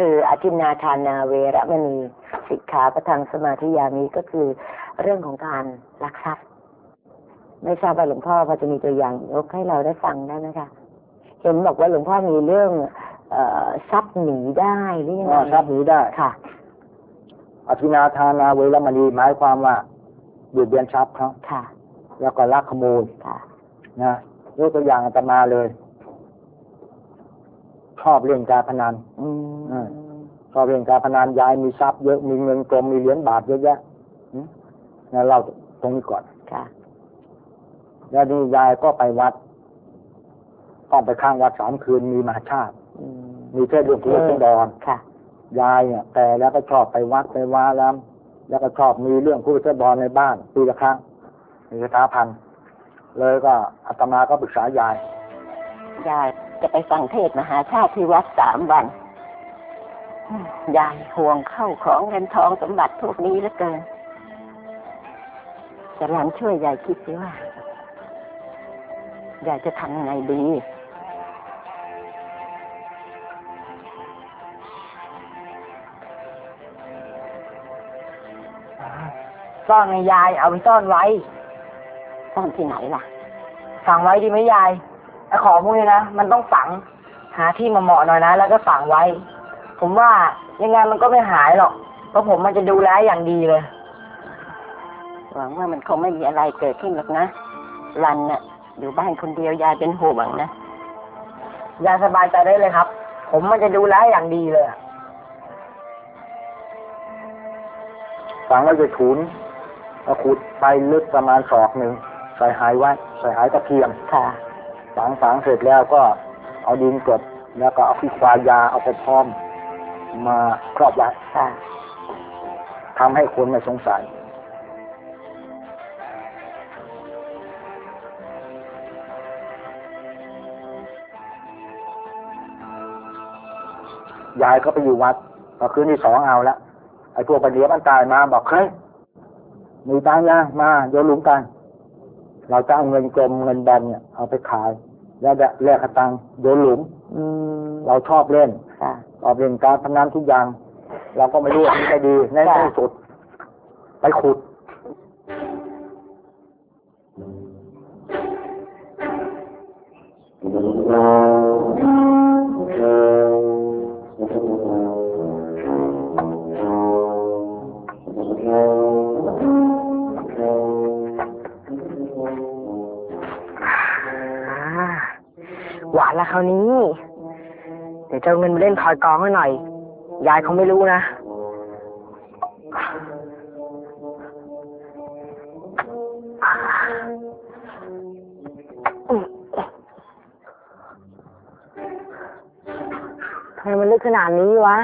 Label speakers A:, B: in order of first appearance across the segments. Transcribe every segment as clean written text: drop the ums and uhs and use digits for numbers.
A: คืออทินนาทานาเวรมณีสิกขาปะทังสมาธิยามีก็คือเรื่องของการลักทรัพย์ไม่ทราบว่าหลวงพ่อพอจะมีตัวอย่างยกให้เราได้ฟังได้ไหมคะเห็นบอกว่าหลวงพ่อมีเรื่องทรัพย์หนีได้หรือยังไง
B: ทรัพย์หนีได้
A: ค่ะ
B: อทินนาทานาเวรมณีหมายความว่าเบียดเบียนทรัพย์เขา
A: ค่ะ
B: แล้วก็ลักขโมย
A: ค่ะ
B: นะยกตัวอย่างอาตมาเลยชอบเล่นการพนันชอบเล่นการพนันยายมีทรัพย์เยอะมีเงินกรมมีเหรียญบาทเยอะแยะงั้นเราตรงนี้ก่อน
A: ค่ะ
B: แล้วนี่ยายก็ไปวัดต้องไปข้างวัด3 คืนมีมหาชาติมีเทศน์เรื่องพุทธดอน
A: ค่ะ
B: ยายเนี่ยแต่แล้วก็ชอบไปวัดไปวาแล้วก็ชอบมีเรื่องพุทธดอนในบ้านปีละครั้งมีคาถาพันเลยก็อาตมาก็ปรึกษายาย
A: จะไปฟังเทศมหาชาติที่วัด3 วันยายห่วงเข้าของเงินทองสมบัติพวกนี้เหลือเกินจะหลังช่วยยายคิดสิว่ายายจะทำยังไงดีซ่อนให้ยายเอาไปซ่อนไว้ซ่อนที่ไหนล่ะฝังไว้ดีไหมยายไอ้ของพวกนี้นะมันต้องฝังหาที่เหมาะหน่อยนะแล้วก็ฝังไว้ผมว่ายังไงมันก็ไม่หายหรอกเพราะผมมันจะดูแลอย่างดีเลยหวังว่ามันคงไม่มีอะไรเกิดขึ้นหรอกนะรันน่ะอยู่บ้านคนเดียวยายเป็นห่วงนะยายสบายใจได้เลยครับผมมันจะดูแลอย่างดีเลย
B: ฝังไว้ในถุนแล้วขุดไปลึกประมาณศอก 1ใส่หายไว้ใส่หายตะเกียง
A: ค่ะ
B: ฝังเสร็จแล้วก็เอาดินกลบแล้วก็เอาขี้ควายยาเอาไปพร้อมมาครอบไว้
A: ค่ะ
B: ทำให้คนไม่สงสัยยายก็ไปอยู่วัดพอคืนที่2เอาละไอ้พวกปัญญามันตายมาบอกเฮ้ยมีตังค์ยังมาโยนหลุมกันเราจะเอาเงินกลมเงินแบนเนี่ยเอาไปขายแล้วแลกตังค์โยนหลุมเราชอบเล่นชอบเล่นการพนันทุกอย่างเราก็ไม่รู้ว่ามันจะดีในที่สุดไปขุด
A: หวานละคราวนี้เดี๋ยวจะเอาเงินมาเล่นทอยกองให้หน่อยยายเขาไม่รู้นะทำไมมันลึกขนาดนี้วะ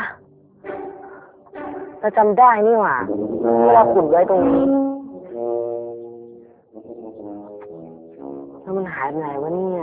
A: เราจำได้นี่หว่าเวลาขุดไว้ตรงนี้แล้วมันหายไปไหนวะเนี่ย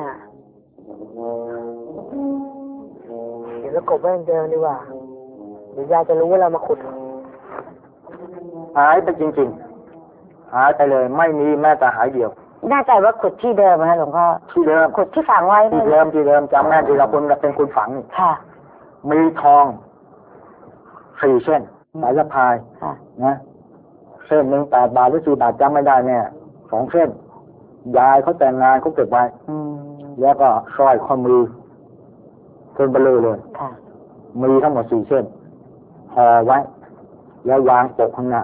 A: เดี๋ยวเรากบไว้เดิมดีกว่าเดี๋ยวยายจะรู้ว่าเรามาขุด
B: หายไปจริงๆหายไปเลยไม่มีแม้แต่หายเดียว
A: แน่ใจว่าขุดที่เดิมนะหลวงพ่อ
B: ที่เดิม
A: ขุดที่ฝังไว้
B: ที่เดิมจำแม่ที่เราเป็นคนฝังนี่
A: ค่ะ
B: มีทอง4 เส้นสายสะพายนะเส้น1 8 บาทหรือ4 บาทจำไม่ได้แน่2 เส้นยายเขาแต่งงานเขาเก็บไว้แล้วก็สร้อยข้อมือเส้นเบลอเลยมีทั้งหมด4 เส้นห่อไว้แล้ววางปกข้างหน้า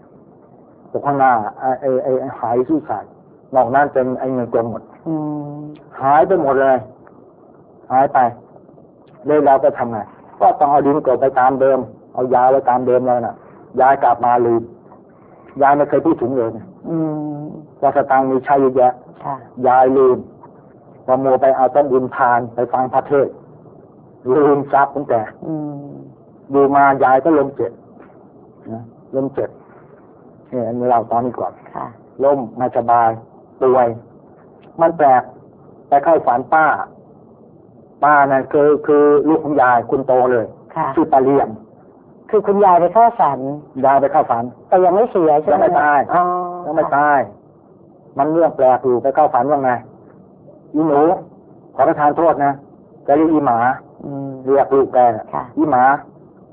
B: ไอ้หายที่ใส่นอกนั้นเป็นไอ้เงินกลมหมดหายไปหมดเลยหายไปเลยเราก็ทำไงก็ต้องเอาดินกลบไปตามเดิมเอายาไว้ตามเดิมแล้วน่ะยายกลับมาลืมยายไม่เคยพูดถึงเลยว่าสตางค์มีใช้เยอะแยะยายลืมพอมัวไปเอาต้นบุญทานไปฟังพระเทศลืมทรัพย์ตั้งแต่ดูมายายก็ล้มเจ็บเนี่ยอันนี้เราตอนนี้ก่อนล้มไม่สบายป่วยมันแปลกไปเข้าฝันป้านั่นคือลูกของยายคุณโตเลยชื่อตาเลี่ยมคือคุณยายไปเข้าฝันแต่ยังไม่เสียใช่ไหมยังไม่ตายมันเรื่องแปลกอยู่ไปเข้าฝันว่าไงอีหนูขอประทานโทษนะจะเรียกอีหมาเรียกลูกแกอีหมา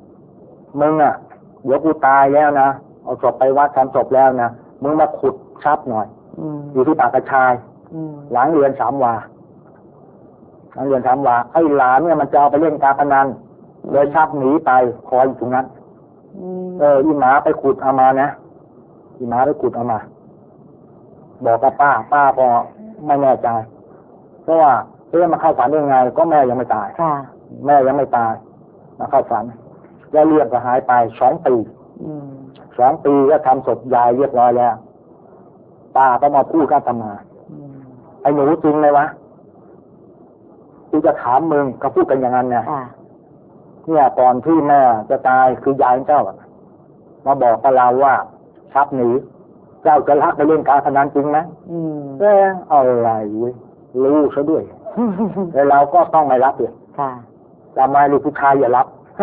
B: มึงอ่ะเดี๋ยวกูตายแล้วนะเอาศพไปวัดทำศพแล้วนะมึงมาขุดทรัพย์หน่อยอยู่ที่ปากกระชายหลังเรือนสามวาหลังเรือนสามวาไอ้หลานเนี่ยมันจะเอาไปเล่นการพนันเลยทรัพย์หนีไปคอยอยู่ตรงนั้นอีหมาไปขุดเอามานะอีหมาไปขุดเอามาบอกกับป้าก็ไม่แน่ใจเพราะว่ามาเข้าฝันได้ไงก็แม่ยังไม่ตายแม่ยังไม่ตายมาเข้าฝันแล้วเรื่องก็หายไป2 ปี2 ปีก็ทำศพยายเรียบร้อยแล้วป้าก็มาพูดกันทำมาไอ้หนูจริงไหมวะกูจะถามมึงก็พูดกันอย่างนั้นเนี่ยก่อนที่แม่จะตายคือยายเจ้ามาบอกกับเราว่าทรัพย์หนีเจ้าจะรักไปเล่นการพนันจริงไหมอะไรเว้ยรู้ซะด้วยแล้วเราก็ต้องไม่รับเลยทำไมลูกผู้ชายอย่ารับ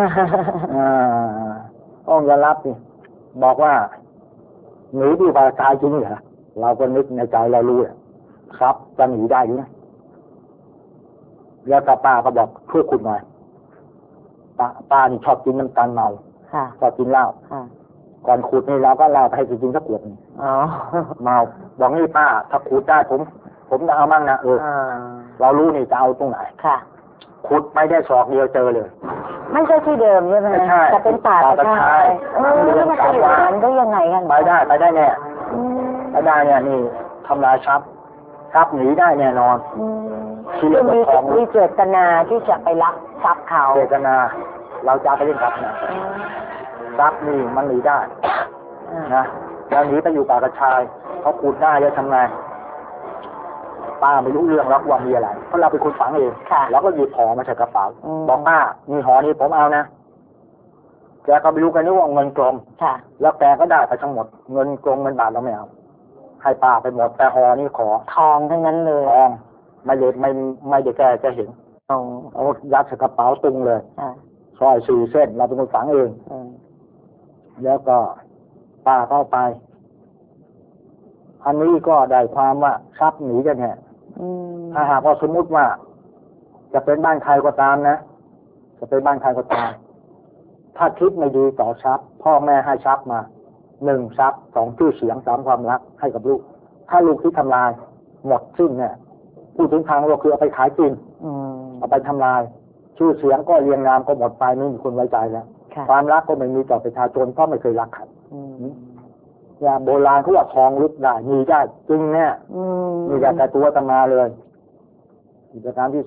B: ต้องอย่ารับนี่บอกว่าหนีดีกว่าตายจริงเหรอเราก็นึกในใจเรารู้ครับจะหนีได้หรือนะแล้วป้าก็บอกช่วยขุดหน่อยป้านี่ชอบกินน้ำตาลเมาชอบกินเหล้าก่อนขุดนี่เราก็เล่าไปให้จริงๆสักขวดเมาบอกนี่ป้าถ้าขุดได้ผมจะเอามั่งนะเรารู้นี่จะเอาตรงไหนขุดไปได้ศอกเดียวเจอเลย
A: ไม่ใช่ที่เดิมใช่ไหมแต่เป็นป่ากระชายแล้วมันจะอยู่นั้นได้ยังไงกัน
B: ไปได้แน่ไปได้เนี่ยนี่ทำลายทรัพย์หนีได้แน่นอน
A: คือมีเจตนาที่จะไปลักทรัพย์เขา
B: เจตนาเราจะไปเล่นทรัพย์นะทรัพย์นี่มันหนีได้นะแล้วหนีไปอยู่ป่ากระชายเขาขุดได้จะทำไงป้าไม่รู้เรื่องแล้วว่ามีอะไรเพราะเราเป็นคนฝังเองเราก็หยิบห่อมาใส่กระเป๋าบอกป้ามีห่อนี้ผมเอานะแกก็ไม่รู้กันนึกว่าเงินกลมแล้วแกก็ได้ไปทั้งหมดเงินกลมเงินบาทเราไม่เอาให้ป้าไปหมดแต่ห่อนี่ขอ
A: ทองทั้งนั้นเลย
B: ทองไม่เด็ดไม่เด็ดแกจะเห็นเอายัดใส่กระเป๋าตึงเลยซอย4 เส้นเราเป็นคนฝังเองแล้วก็ป้าเข้าไปอันนี้ก็ได้ความว่าทรัพย์หนีกันแน่ถ้าหากว่าสมมุติว่าจะเป็นบ้านใครก็ตามนะจะเป็นบ้านใครก็ตามถ้าคิดไม่ดีต่อทรัพย์พ่อแม่ให้ทรัพย์มา1 ทรัพย์ 2 ชื่อเสียง 3 ความรักให้กับลูกถ้าลูกที่ทำลายหมดสิ้นเนี่ยพูดถึงทางเราคือเอาไปขายกินเอาไปทำลายชื่อเสียงก็เรียงนามก็หมดไปไม่มีคนไว้ใจแล้วความรักก็ไม่มีต่อประชาชนเพราะไม่เคยรักใครอย่างโบราณเขาว่าทองลึกได้มีได้จริงเนี่ยมีแต่ตัวตมาเลยกิจการที่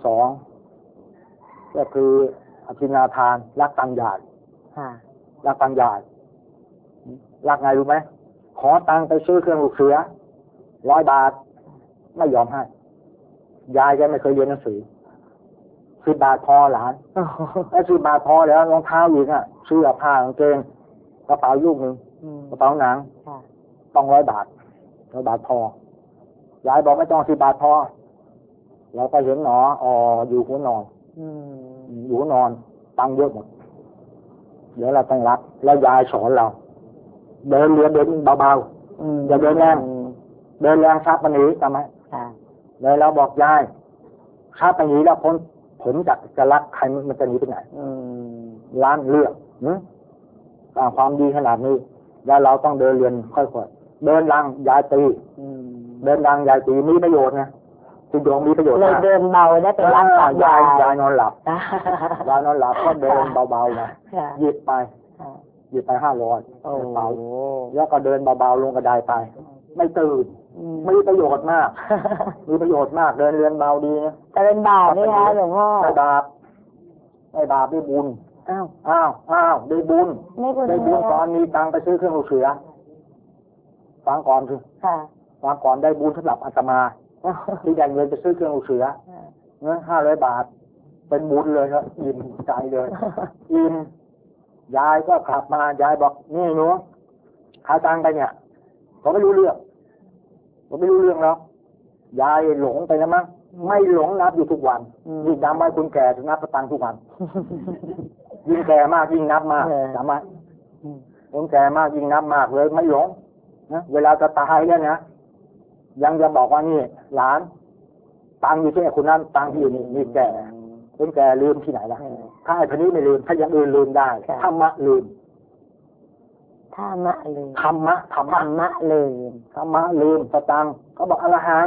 B: 2ก็คืออภินาทานรักตังหยาดรักตังหยาดรักไงรู้ไหมขอตังไปซื้อเครื่องลูกเสือ100 บาทไม่ยอมให้ยายแกไม่เคยเรียนหนังสือ10 บาทพอหลานแล้ว10 บาทพอแล้วรองเท้าอีกเสื้อผ้ากางเกงกระเป๋าลูกนึงกระเป๋าหนังต้อง100 บาท100 บาทพอยายบอกไม่ต้อง10 บาทพอเราก็เห็นหนออยู่หัวนอนอยู่หัวนอนตังเยอะหมดเดี๋ยวเราต้องรับแล้วยายสอนเราเดินเบาๆอย่าเดินแรงทรัพย์มันหนีจำไหมเลยเราบอกยายทรัพย์มันหนีแล้วผมจะรักใครมันจะหนีไปไหนร้านเลือกความดีขนาดนี้แล้วเราต้องเดินเรียนค่อยๆเดินลังยายตีเดินลังยายตีมีประโยชน์ไงคุณโยมมีประโยชน์
A: เลยเดินเบาได้เป็นรักษาย
B: ายนอนหลับยายนอนหลับก็เดินเบาๆนะหยิบไป500เบาแล้วก็เดินเบาๆลงกระไดไปไม่ตื่นมีประโยชน์มากเดินเรียนเบาดีนะ
A: แต่เป็นบาปนี่ฮะหลวงพ่อ
B: ไม่บาปได้บุญอ้าวได้บุญตอนมีตังไปซื้อเครื่องลูกเสือฟังก่อนสิฟังก่อนได้บุญสำหรับอาตมาที่ได้เงินไปซื้อเครื่องลูกเสือเงิน500 บาทเป็นบุญเลยครับอิ่มใจเลยอิ่มยายก็ขับมายายบอกนี่หนูหาตังไปเนี่ยผมไม่รู้เรื่องแล้วยายหลงไปแล้วมั้งไม่หลงนับอยู่ทุกวันยิ่งจำไว้คุณแก่ถึงนับตังทุกวันยิ่งแก่มากยิ่งนับมากจำไว้คนแก่มากยิ่งนับมากเลยไม่หลงนะเวลาจะตายแล้วนะยังจะบอกว่านี่หลานตังอยู่ที่คนนั้นตังที่อยู่นี่แก่คนแก่ลืมที่ไหนล่ะถ้าไอ้คนนี้ไม่ลืมถ้าอย่างอื่นลืมได้ธรรมะลืม
A: ธรรมะลืม
B: ธรรมะ
A: ธรรมะลืม
B: ธรรมะลืมสตังค์เขาบอกอรหัง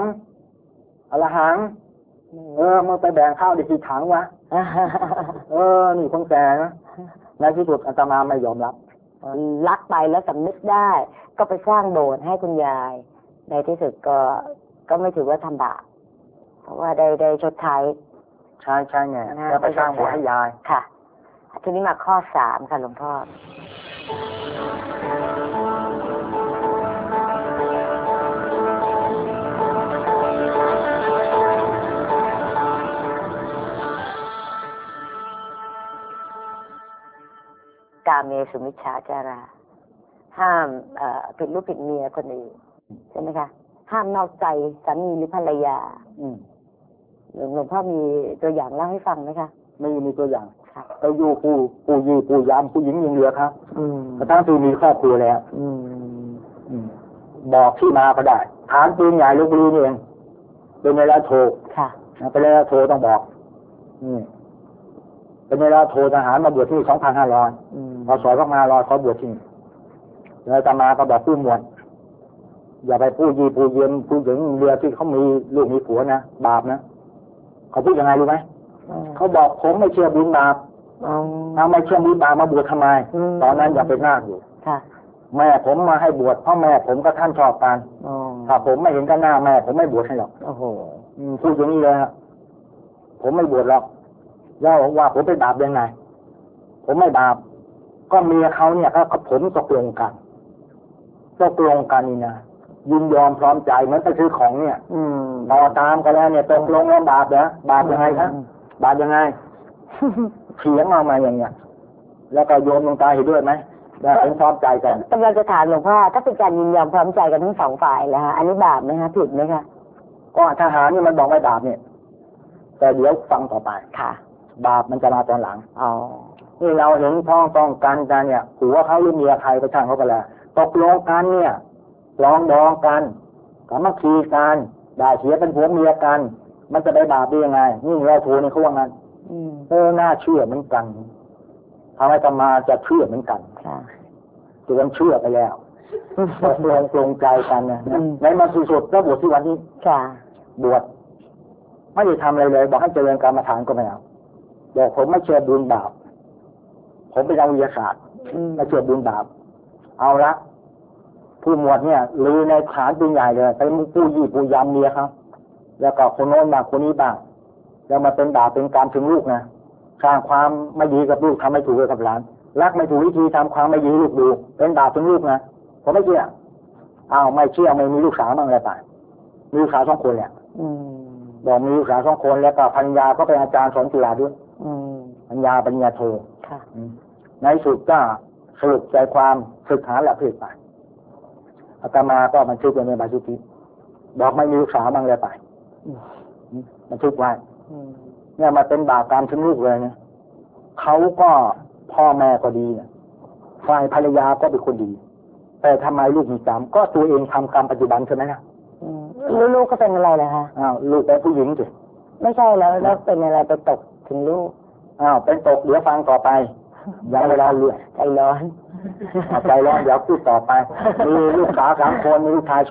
B: มึงไปแบ่งข้าวได้กี่ถังวะ นี่คนแก่นะในที่สุดอาตมาไม่ยอมรับ
A: รักไปแล้วสำนึกได้ก็ไปสร้างโบสถ์ให้คุณยายในที่สุดก็ไม่ถือว่าทำบาปเพราะว่าได้ชดใช้
B: ใช่ไงแล้วไปสร้างโบสถ์ให้ยาย
A: ค่ะทีนี้มาข้อ 3ค่ะหลวงพ่อ กาเมสุมิจฉาจาราห้ามผิดลูกผิดเมียคนอื่นใช่ไหมคะห้ามนอกใจสามีหรือภรรยาหลวงพ่อมีตัวอย่างเล่าให้ฟังไหมคะ
B: มีตัวอย่างไปอยู่ผู้ยามผู้หญิงยิงเรือครับกระทั่งที่มีครอบครัวแล้วบอกที่มาก็ได้ฐานปืนใหญ่ลพบุรีนี่เองเป็นเวลาโทร
A: ค่ะ
B: เป็นเวลาโทรต้องบอกเป็นเวลาโทรทหารมาบวชที่2,500พศ2500เขาบวชที่นี่แล้วอาตมาก็บอกผู้หมวดอย่าไปผู้ยีผู้เย็นผู้หญิงเรือที่เขามีลูกมีผัวนะบาปนะเขาพูดยังไงรู้ไหมเขาบอกผมไม่เชื่อบุญบาปถ้าไม่เชื่อบุญบาปมาบวชทำไมตอนนั้นอย่าเป็นนาคอยู่แม่ผมมาให้บวชเพราะแม่ผมกับท่านชอบกันถ้าผมไม่เห็นกันหน้าแม่ผมไม่บวชให้หรอกพูดอย่างนี้เลยผมไม่บวชหรอกแล้วว่าผมเป็นบาปยังไงผมไม่บาปก็เมียเขาเนี่ยเขาผมตกลงกันนี่นะยินยอมพร้อมใจเหมือนไปซื้อของเนี่ยต่อตามกันแล้วเนี่ยตกลงแล้วบาปเหรอบาปยังไงครับบาปยังไงเถียงมาอย่างเงี้ยแล้วก็โยมลงตาเห็นด้วยไหมแล้วเป็นพร้อมใจกัน
A: กำลังจะถามหลวงพ่อถ้าเป็นการยินยอมพร้อมใจกันทั้งสองฝ่ายแล้วฮะอันนี้บาปไหมฮะผิดไหมคะ
B: ก็ทหารนี่มันบอกไม่บาปเนี่ยแต่เดี๋ยวฟังต่อไป
A: ค่ะ
B: บาปมันจะมาตอนหลังนี่เราเห็นพ้องต้องกันเนี่ยผัวเขาหรือเมียใครก็ช่างเขาก็แล้วตกลงกันเนี่ยลองดองกันสามัคคีกันได้เสียเป็นผัวเมียกันมันจะได้บาปได้ยังไงนี่เราโทรในเขาว่างั้นน่าเชื่อเหมือนกันทำให้ธรรมาจะเชื่อเหมือนกันจนเชื่อไปแล้วตกลงปลงใจกันนะในมาสุดๆก็บวชที่วันนี้บวชไม่ได้ทำอะไรเลยบอกให้เจริญกรรมฐานก็ไม่เอาบอกผมไม่เชื่อบุญบาปผมเป็นนักวิทยาศาสตร์ไม่เชื่อบุญบาปเอาละผู้หมวดเนี่ยลือในฐานปืนใหญ่เลยไปผู้ยี่ผู้ยำเมียครับแล้วก็คนโน้นบ้างคนนี้บ้างแล้วมาเป็นบาปเป็นกรรมถึงลูกนะสร้างความไม่ดีกับลูกทำไม่ถูกกับหลานรักไม่ถูกวิธีทำความไม่ดีลูกดูเป็นบาปถึงลูกนะผมไม่เชื่อไม่เชื่อไม่มีลูกสาวบ้างเลยป่ะมีลูกสาว2 คนแหละบอกมีลูกสาว2 คนแล้วก็ภรรยาก็เป็นอาจารย์สอนจุฬาด้วยภรรยาปริญญาโทในสุดก็สรุปใจความศึกษาและเพศไปอาตมาก็บันทึกไว้ในใบสุทธิบอกไม่มีลูกสาวบ้างเลยไปบันทึกไว้เนี่ยมาเป็นบาปกรรมถึงลูกเลยเนี่ยเขาก็พ่อแม่ก็ดีเนี่ยฝ่ายภรรยาก็เป็นคนดีแต่ทำไมลูกมีกรรมก็ตัวเองทำกรรมปัจจุบันใช่ไหมนะ
A: ลูกก็เป็นอะไรล่ะคะ
B: ลูกเป็นผู้หญิงสิ
A: ไม่ใช่แล้วเป็นอะไรไปตกถึงลูก
B: เป็นตกเดี๋ยวฟังต่อไปยังเวลาเรื่อง
A: ใจร้อน
B: เดี๋ยวพูดต่อไปมีลูกสาว3 คนมีลูกชาย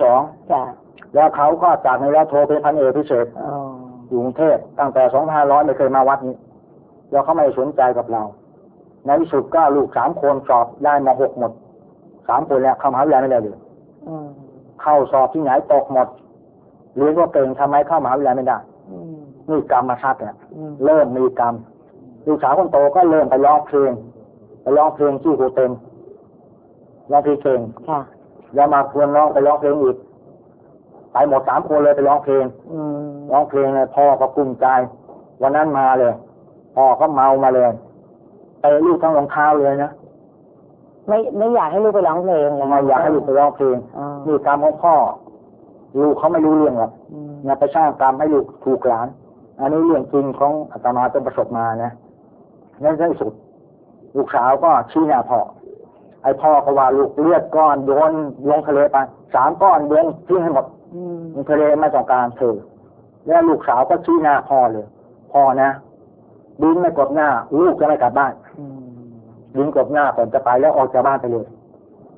B: 2แล้วเขาก็จากในแล้วโทรเป็นพันเอกพิเศษอยู่กรุงเทพตั้งแต่2500ไม่เคยมาวัดนี้แล้วเขาไม่สนใจกับเราในที่สุดก็ลูก3 คนสอบได้มา6หมด3 คนแล้วเข้ามหาวิทยาลัยไม่ได้เลยเข้าสอบที่ไหนตกหมดเรียนก็เก่งทำไมเข้ามหาวิทยาลัยไม่ได้นี่กรรมมาชัดเนี่ยเริ่มมีกรรมลูกสาวคนโตก็เริ่มไปร้องเพลงที่โฮเทลร้องเพลงเก่งแล้วมาควรร้องไปร้องเพลงอีกไปหมด3 คนเลยไปร้องเพลงเลยพ่อก็กุ้มใจวันนั้นมาเลยพ่อก็เมามาเลยไปลูกทั้งรองเท้าเลยนะ
A: ไม่อยากให้ลูกไปร้องเพลง
B: ไม่อยากให้ลูกไปร้องเพลงนี่กรรมของพ่อลูกเขาไม่รู้เรื่องหรอกอย่าไปสร้างกรรมให้ลูกถูกหลานอันนี้เรื่องจริงของอาตมาเป็นประสบมานะนั่นที่สุดลูกสาวก็ชี้หน้าพ่อไอ้พ่อก็ว่าลูกเลือดก้อนโยนลงทะเลไป3 ก้อนโยนทิ้งให้หมดในทะเลไม่ต้องการเธอแล้วลูกสาวก็ชี้หน้าพ่อเลยพ่อนะดินไม่กดหน้าลูกจะไม่กลับบ้านดินกดหน้าก่อนจะไปแล้วออกจากบ้านไปเลย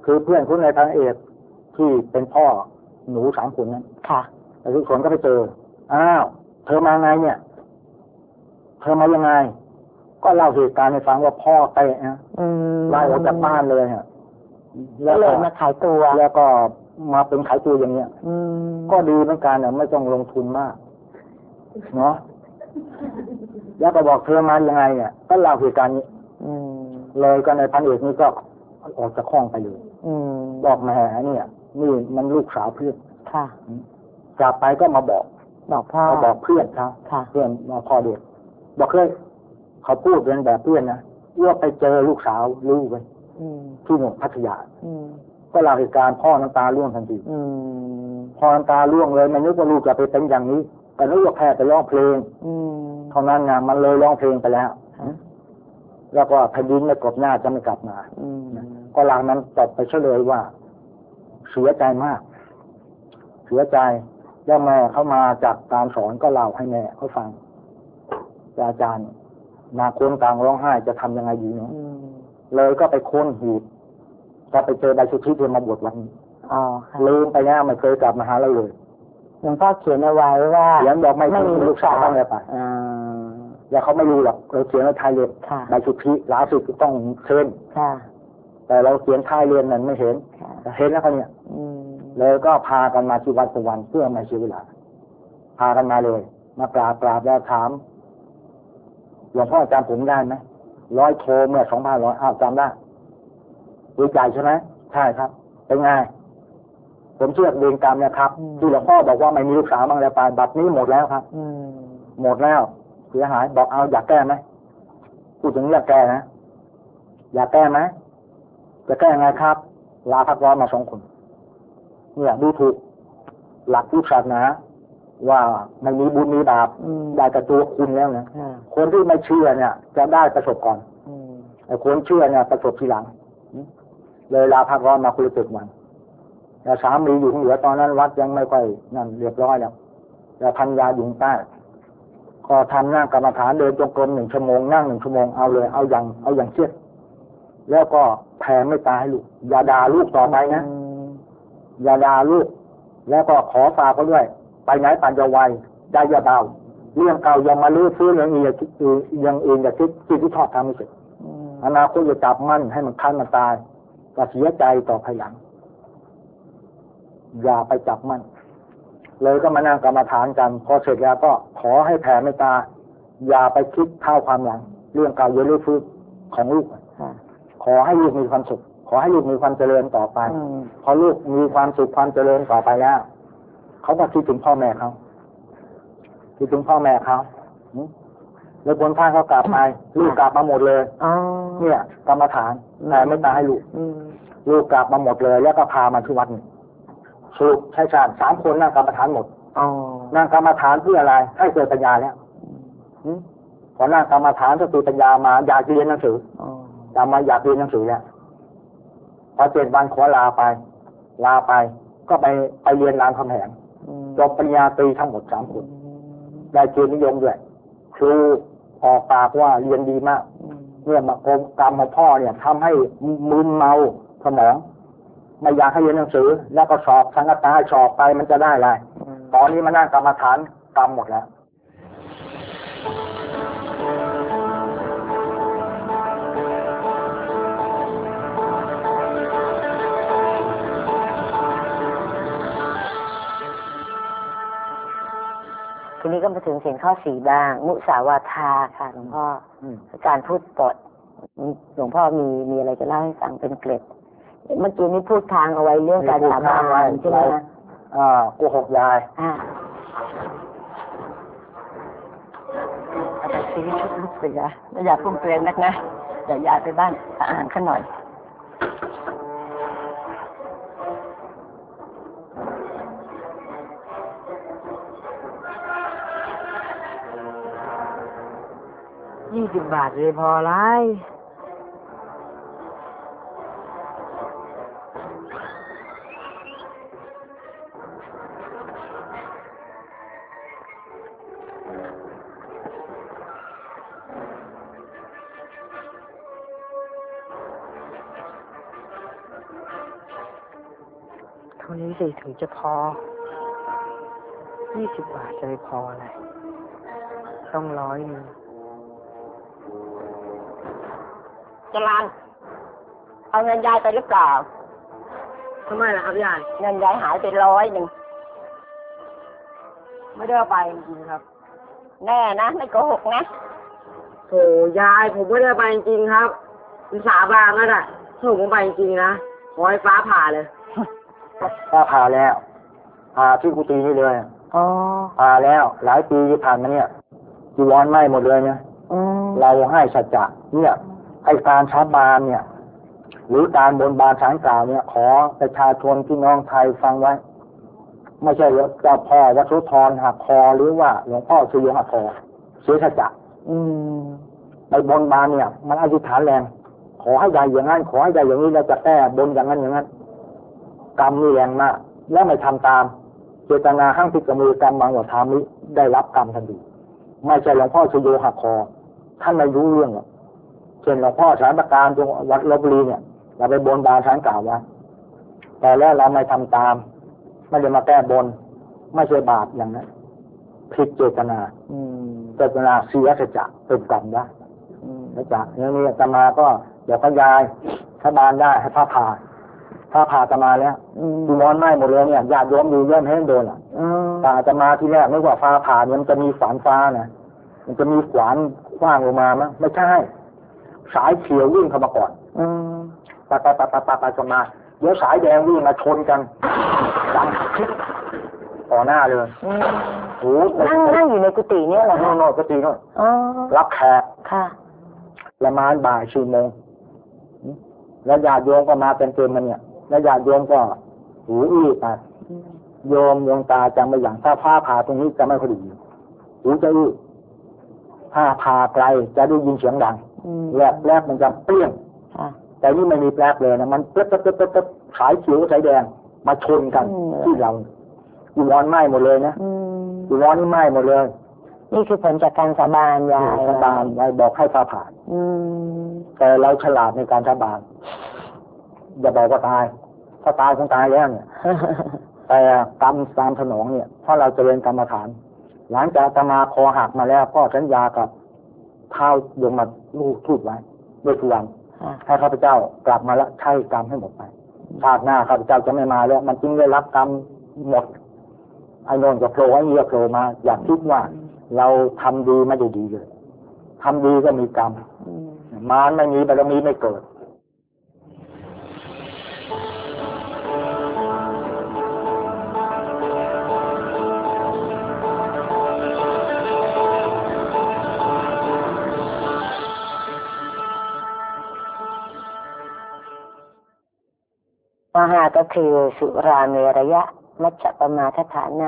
B: คือเพื่อนคุณในทางเอกที่เป็นพ่อหนู3 คนนั้น
A: ค่ะ
B: แต่ทุกคนก็ไปเจออ้าวเธอมาไงเนี่ยเธอมายังไงก็เล่าเหตุการณ์ให้ฟังว่าพ่อเตะนะไล่ออกจากบ้านเลยฮะ
A: แล้วเลยมาขายตัว
B: แล้วก็มาเป็นขายตัวอย่างเงี้ยก็ดีเหมือนกันนะไม่ต้องลงทุนมากเนาะแล้วก็บอกเธอมายังไงเนี่ยก็เล่าเหตุการณ์นี้เลยก็ในพันเอกนี่ก็ออกจากห้องไปเลยบอกแม่เนี่ยนี่มันลูกสาวเพื่อนค่ะกลับไปก็มาบอกพ่อบอกเพื่อนเขาเพื่อนมาพ่อเด็กบอกเคยเขาพูดเรียนแบบเพื่อนนะว่าไปเจอลูกสาวลูกไปที่หมู่พัทยาก็เล่าเหตุการณ์พ่อน้ำตาร่วงทันทีพ่อน้ำตาร่วงเลยมันนึกว่าลูกจะไปเป็นอย่างนี้แต่นึกว่าแค่ไปร้องเพลงเท่านั้นนะมันเลยร้องเพลงไปแล้วแล้วก็แผ่นดินไม่กบหน้าจะไม่กลับมาก็หลังนั้นตอบไปเฉลยว่าเสียใจมากเสียใจแล้วแม่เขามาจากการสอนก็เล่าให้แม่เขาฟังอาจารย์นาคนต่างร้องไห้จะทำยังไงดีเนาะเลยก็ไปค้นหีบก็ไปเจอใบสุทธิที่มาบวชวันนี้ลืมไปแล้วไม่เคยกลับมาหาเราเลย
A: หลวงพ่อเขียนเอาไว้ว่า
B: เขียนบอกไม่มีลูกสาวบ้างเลยป่ะแล้วเขาไม่รู้หรอกเราเขียนในท้ายเรียนใบสุทธิล่าสุดต้องเชิญแต่เราเขียนท้ายเรียนนั้นไม่เห็นเห็นแล้วเขาเนี่ยเลยก็พากันมาที่วัดสุวรรณเพื่อไม่เสียเวลาพากันมาเลยมากราบแล้วถามหลวงพ่อจำผมได้ไหม100 โทเมื่อ2,500จำได้รู้ใจใช่ไหมใช่ครับเป็นไงผมเชื่อเวรกรรมนะครับที่หลวงพ่อบอกว่าไม่มีลูกสาวบ้างแล้วไปบัดนี้หมดแล้วครับหมดแล้วเสียหายบอกเอาอยากแก้ไหมพูดถึงอยากแก้นะอยากแก้ไหมจะแก้ไงครับลาพักร้อนมา2 คนเนี่ยดูถูกหลักพุทธศาสนาว่าไม่มีบุญมีบาปได้แต่ตัวคุณแล้วนะคนที่ไม่เชื่อเนี่ยจะได้ประสบก่อนไอ้คนเชื่อเนี่ยประสบทีหลังเลยลาพักร้อนมาคุยตึกวันแต่สามีอยู่ข้างเหนือตอนนั้นวัดยังไม่ค่อยนั่นเรียบร้อยแล้วแต่พันยาอยู่ใต้ก็ทำนั่งกรรมฐานเดินจงกรม1 ชั่วโมงนั่ง1 ชั่วโมงเอาเลยเอาอย่างเชื่อแล้วก็แผ่เมตตาให้ลูกอย่าด่าลูกต่อไปนะอย่าด่าลูกแล้วก็ขอฝากเขาด้วยไปไหนปัญญาวัยใจอย่าเบาเรื่องเก่ายังมาลื้อฟื้นอย่างอื่นอย่าคิดที่ชอบทำไม่เสร็จอนาคตจะจับมั่นให้มันคันมันตายก็เสียใจต่อภายหลังอย่าไปจับมั่นเลยก็มานั่งกรรมฐานกันพอเสร็จแล้วก็ขอให้แผ่เมตตาอย่าไปคิดเท่าความหลังเรื่องเก่าอย่าลื้อฟื้นของลูกขอให้ลูกมีความสุขขอให้ลูกมีความเจริญต่อไปพอลูกมีความสุขความเจริญต่อไปแล้วเขาก็คิดถึงพ่อแม่เขาคิดถึงพ่อแม่เขาแล้วผลท่านเขากลับไปลูกกลับมาหมดเลยเนี่ยกรรมฐานแต่ไม่ตายให้ลูกกลับมาหมดเลยแล้วก็พามาที่วัดสรุปใช่ชาติ3 คนนั่งกรรมฐานหมดนั่งกรรมฐานเพื่ออะไรให้เกิดปัญญาแล้วพอนั่งกรรมฐานก็คือปัญญามาอยากเรียนหนังสือจำมาอยากเรียนหนังสือแล้วพอ7 วันขอลาไปก็ไปเรียนรามคำแหงจบปริญญาตรีทั้งหมด3 คนได้เกียรตินิยมด้วยครูออกปากว่าเรียนดีมากเมื่อมากรมกรรมของพ่อเนี่ยทำให้มึนเมาสมองไม่อยากให้เรียนหนังสือแล้วก็สอบสังกัดสอบไปมันจะได้อะไรตอนนี้มานั่งกรรมฐานกรรมหมดแล้ว
A: ทีนี้ก็มาถึงเสียงข้อ4บ้างมุสาวาทาค่ะหลวงพ่อการพูดปดหลวงพ่อมีอะไรจะเล่าให้ฟังเป็นเกร็ดเมื่อกี้นี้พูดทางเอาไว้เรื่องการสาบานใช่ไหมคะ
B: โกหกยาย
A: เอาไปซื้อชุดลูกเสือแล้วอย่าพุ่งเตือนนักนะเดี๋ยวยายไปบ้านอ่านขึ้นหน่อย20 บาทเลยพอไรานี้สิถึงจะพอ20 บาทจะไปพออะไรต้อง100จรัญเอาเงินยายไปหรือเปล่าทำไมล่ะครับยายเงินยายหายไป100ไม่ได้เอาไปจริงครับแน่นะไม่โกหกนะโธ่ยายผมไม่ได้ไปจริงครับคุณสาบานแล้วน่ะผมไปจริงนะขอให้ฟ้าผ่าเลย
B: ฟ้าผ่าแล้วผ่าที่กุฏินี่เลยผ่าแล้วหลายปีที่ผ่านมาเนี่ยจีวรไหม้หมดเลยเนี่ยเราให้สัจจะเนี่ยไอ้การสาบานเนี่ยหรือการบนบานศาลกล่าวเนี่ยขอประชาชนพี่น้องไทยฟังไว้ไม่ใช่เจ้าพ่อวัดโสธรหักคอหรือว่าหลวงพ่อสุยงหักคอเสียสัจจะในบนบานเนี่ยมันอธิษฐานแรงขอให้ได้อย่างนั้นขอให้ได้อย่างนี้เราจะแก้บนอย่างนั้นอย่างนั้นกรรมนี่แรงมากแล้วไม่ทำตามเจตนาหั่งพิกมือกรรมบางว่าทำนี้ได้รับกรรมทันทีไม่ใช่หลวงพ่อสุโยหักคอท่านไม่รู้เรื่องหรอกเช่นหลวงพ่อสารประการจังหวัดลพบุรีเนี่ยเราไปบนบานศาลกล่าวไว้แต่แล้วเราไม่ทำตามไม่ได้มาแก้บนไม่ใช่บาปอย่างนั้นผิดเจตนาเจตนาเสียสัจจะเป็นกรรมได้สัจจะอย่างนี้อาตมาก็เดี๋ยวพยายถ้าบานได้ให้ผ้าผ่าอาตมาแล้วดูร้อนไหม้หมดเลยเนี่ยญาติโยมอยู่เยี่ยมให้โดนแต่อาตมาที่แรกไม่ว่าฟ้าผ่าเนี่ยมันจะมีฝานฟ้านะมันจะมีขวานขว้างลงมามั้ยไม่ใช่สายเขียววิ่งเข้ามาก่อนปะกันมาเดี๋ยวสายแดงวิ่งมาชนกันดังคลิปต่อหน้าเลยโอ้นั่งอยู่ในกุฏิเนี่ยเหรอโน่กุฏิโน่รับแขกค่ะประมาณบ่าย4 โมงแล้วญาติโยมก็มาเป็นเต็มมันเนี่ยแล้วญาติโยมก็หูอื้อไปโยมดวงตาจำไม่อย่างถ้าฟ้าผ่าตรงนี้จะไม่ค่อยดีหูจะอื้อถ้าผ่าไกลจะได้ยินเสียงดังแรกมันจะเปรี้ยงแต่นี่ไม่มีแปลกเลยนะมันเป๊ะสายเขียวสายแดงมาชนกันที่เราอยู่ร้อนไหม้หมดเลยนะอยู่ร้อนนี่ไหม้หมดเลยนี่คือผลจากการสาบานยายสาบานยายบอกให้ฟ้าผ่าแต่เราฉลาดในการสาบานอย่าบอกว่าตายถ้าตายคงตายแล้วเนี่ยแต่กรรมตามสนองเนี่ยเพราะเราเจริญกรรมฐานหลังจากอาตมาคอหักมาแล้วก็สัญญากับเท้ายมมาลูกทูบไว้ด้วยทุกวันให้ข้าพเจ้ากลับมาแล้วใช้กรรมให้หมดไปชาติหน้าข้าพเจ้าจะไม่มาแล้วมันจึงได้รับกรรมหมดไอ้โน่นก็โผล่ไอ้นี่ก็โผล่มาอยากคิดว่าเราทำดีไม่ได้ดีเลยทำดีก็มีกรรมมารไม่มีบารมีไม่เกิดมหาก็คือสุราเมรยะมัชฌปมาทฐานา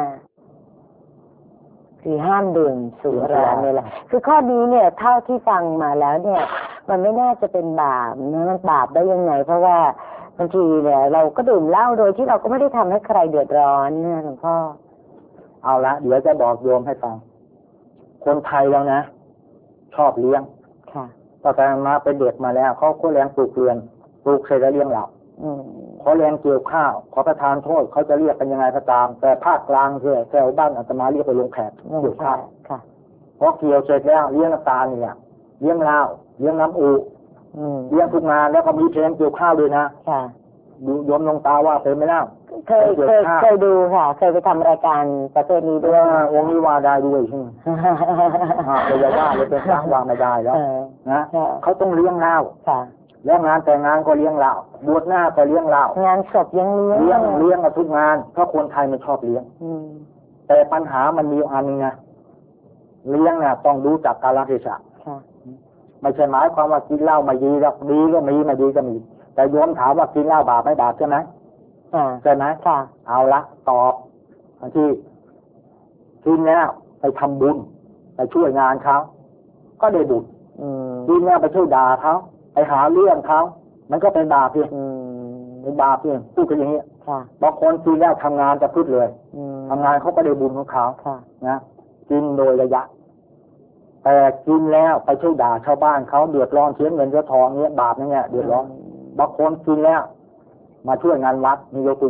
B: คือห้ามดื่มสุราเมรยะคือข้อนี้เนี่ยเท่าที่ฟังมาแล้วเนี่ยมันไม่น่าจะเป็นบาปนะมันบาปได้ยังไงเพราะว่าบางทีเนี่ยเราก็ดื่มเหล้าโดยที่เราก็ไม่ได้ทำให้ใครเดือดร้อนนะหลวงพ่อเอาละเดี๋ยวจะบอกโยมให้ฟังคนไทยแล้วนะชอบเลี้ยงค่ะพอการมาเป็นเด็กมาแล้วเขาก็เลี้ยงปลูกเรือนปลูกเสร็จแล้วเลี้ยงเราขอแรงเกี่ยวข้าวขอประทานโทษเขาจะเรียกกันยังไงก็ตามแต่ภาคกลางคือแถวบ้านอาตมาเรียกไปลงแขกเกี่ยวข้าวพอเกี่ยวเสร็จแล้วเลี้ยงน้ำตาลเนี่ยเลี้ยงเหล้าเลี้ยงน้ำอูเลี้ยงทุกงานแล้วก็มีเพลงเกี่ยวข้าวด้วยนะดูยมลงตาว่าเป็นไหมล่ะเคยดูค่ะเคยไปทำรายการประเภทนี้ด้วยองค์นี้ว่าได้ด้วยใช่ไหมเลยว่าเลยเป็นสร้างวางไม่ได้แล้วนะเขาต้องเลี้ยงเหล้าแล้วงานแต่งงานก็เลี้ยงเหล้าบวชหน้าก็เลี้ยงเหล้างานศพยังเลี้ยงกับทุกงานเพราะคนไทยมันชอบเลี้ยงแต่ปัญหามันมีอันนึงนะเลี้ยงน่ะต้องรู้จักกาลเทศะไม่ใช่หมายความว่ากินเหล้าไม่ดีหรอกดีก็มีไม่ดีก็มีแต่โยมถามว่ากินเหล้าบาปไม่บาปใช่ไหมใช่ไหมเอาละตอบที่กินแล้วไปทำบุญไปช่วยงานเขาก็ได้บุญกินแล้วไปช่วยด่าเขาไปหาเรื่องเขามันก็เป็นบาปเพียงเป็นบาปเพียงพูดกันอย่างนี้บางคนกินแล้วทำงานจะพูดเลยทำงานเขาก็ได้บุญของเขานะกินโดยระยะแต่กินแล้วไปช่วยด่าชาวบ้านเขาเดือดร้อนเสียเงินเสียทองเนี้ยบาปเนี่ยเดือดร้อนบางคนกินแล้วมาช่วยงานวัดมียกตัวอย่าง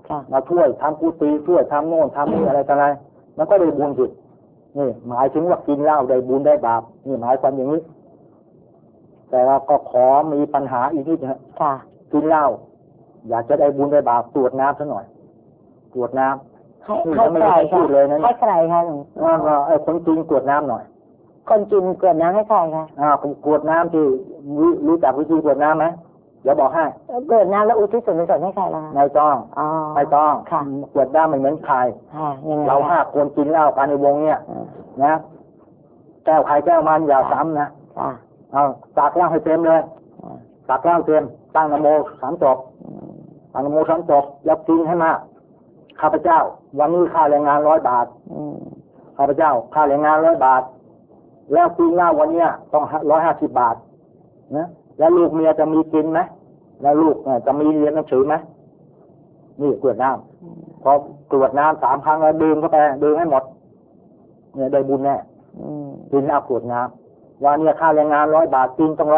B: มาช่วยทำกุฏิช่วยทำโน่นทำนี่อะไรต่ออะไรมันก็ได้บุญสินี่หมายถึงว่ากินเหล้าได้บุญได้บาปนี่หมายความอย่างนี้แต่เราก็ขอมีปัญหาอีกนิดนะกินเหล้าอยากจะได้บุญได้บาปตรวจน้ำซะหน่อยตรวจน้ำ
A: ให้ใครคะให้ใครคะ
B: ก็ไอ้คนกินตรวจน้ำหน่อย
A: คนกินตรวจน้ำให้ใครคะ
B: ตรวจน้ำที่รู้จักวิธีตรวจน้ำไหมเดี๋ยวบอกให้
A: ตรวจน้ำแล้วอุทิศส่วนกุศลให้ใครล่ะ
B: ไม่ต้องไม่ต้องตรวจน้ำไม่เหมือนใครเรา5 คนกินเหล้ากันในวงเนี่ยนะแก้วใครแก้วมันอย่าซ้ำนะตักเหล้าให้เต็มเลยตักเหล้าเต็มตั้งนะโม3 จบตั้งนะโม3 จบแล้วกินให้มากข้าพเจ้าวันนี้ค่าแรงงาน100 บาทข้าพเจ้าค่าแรงงาน100 บาทแล้วกินเหล้าวันนี้ต้อง150 บาทนะแล้วลูกเมียจะมีกินไหมแล้วลูกจะมีเรียนหนังสือไหมนี่ตรวจน้ำพอตรวจน้ำ3 ครั้งแล้วดื่มเข้าไปดื่มให้หมดเนี่ยได้บุญแน่กินเหล้าตรวจน้ำวันนี้ค่าแรงงาน100 บาทกินต้อง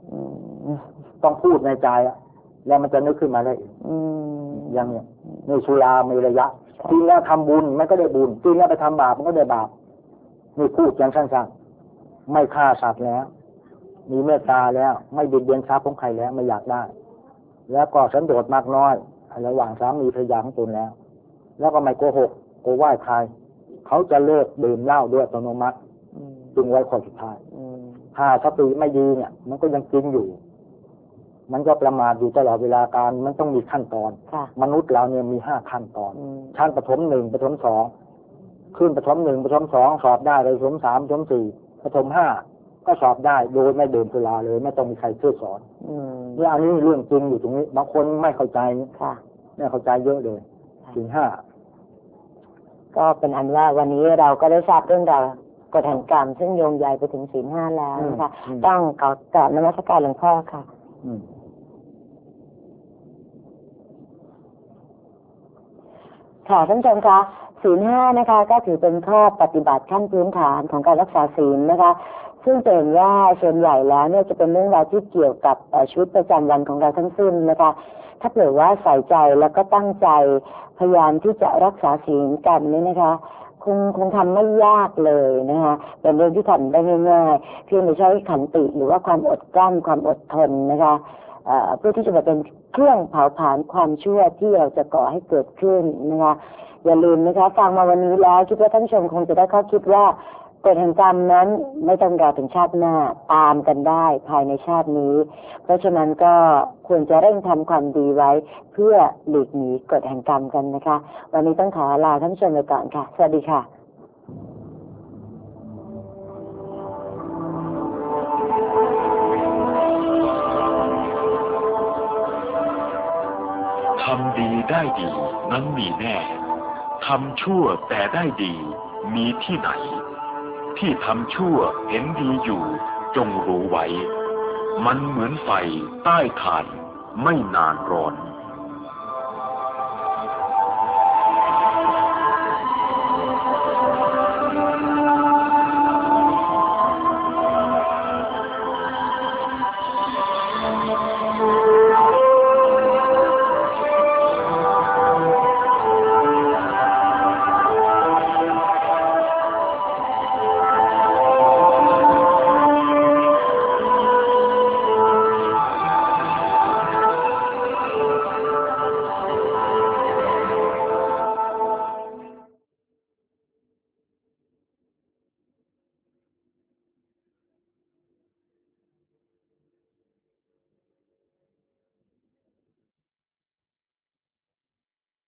B: 150ต้องพูดในใจแล้วมันจะนึกขึ้นมาได้อย่างเนี้ยนี่สุรามีระยะกินแล้วทำบุญมันก็ได้บุญกินแล้วไปทำบาปมันก็ได้บาปนี่พูดอย่างสั้นๆไม่ฆ่าสัตว์แล้วมีเมตตาแล้วไม่เบียดเบียนทรัพย์ของใครแล้วไม่อยากได้แล้วก็สันโดษมากน้อยระหว่างสามีภรรยาของตนแล้วก็ไม่โกหกโกไหว้ใครเขาจะเลิกดื่มเหล้าด้วยอัตโนมัติจึงไว้ข้อสุดท้ายถ้าสติไม่ดีเนี่ยมันก็ยังกินอยู่มันก็ประมาทอยู่ตลอดเวลาการมันต้องมีขั้นตอนมนุษย์เราเนี่ยมี5 ขั้นตอนชั้นปฐม1ปฐม2ขึ้นปฐม1ปฐม2สอบได้เลยปฐม3ปฐม4ปฐม5ก็สอบได้โดยไม่ดื่มสุราเลยไม่ต้องมีใครช่วยสอนเนี่ยอันนี้เรื่องจริงอยู่ตรงนี้บางคนไม่เข้าใจไม่เข้าใจเยอะเลยถึง5
A: ก็เป็นอันว่าวันนี้เราก็ได้ทราบเรื่องราวกฎแห่งกรรมซึ่งโยงใยไปถึงศีล 5แล้วนะคะต้องกราบนมัสการหลวงพ่อค่ะค่ะท่านผู้ชมคะศีล 5นะคะก็ถือเป็นข้อปฏิบัติขั้นพื้นฐานของการรักษาศีลนะคะซึ่งเป็นว่าส่วนใหญ่แล้วเนี่ยจะเป็นเรื่องราวที่เกี่ยวกับชีวิตประจำวันของเราทั้งสิ้นนะคะถ้าเผื่อว่าใส่ใจแล้วก็ตั้งใจพยายามที่จะรักษาศีลกันนี่นะคะคงทำไม่ยากเลยนะคะเป็นเรื่องที่ทำได้ง่ายๆเพียงแต่ใช้ขันติหรือว่าความอดกลั้นความอดทนนะคะเพื่อที่จะมาเป็นเครื่องเผาผลาญความชั่วที่เราจะก่อให้เกิดขึ้นนะคะอย่าลืมนะคะฟังมาวันนี้แล้วคิดว่าท่านผู้ชมคงจะได้ข้อคิดว่ากฎแห่งกรรมนั้นไม่ต้องรอถึงชาติหน้าตามกันได้ภายในชาตินี้เพราะฉะนั้นก็ควรจะเร่งทำความดีไว้เพื่อหลีกหนีกฎแห่งกรรมกันนะคะวันนี้ต้องขอลาท่านผู้ชมไปก่อนค่ะสวัสดีค่ะ
C: ทำดีได้ดีนั้นมีแน่ทำชั่วแต่ได้ดีมีที่ไหนที่ทำชั่วเห็นดีอยู่จงรู้ไว้มันเหมือนไฟใต้ถ่านไม่นานร้อน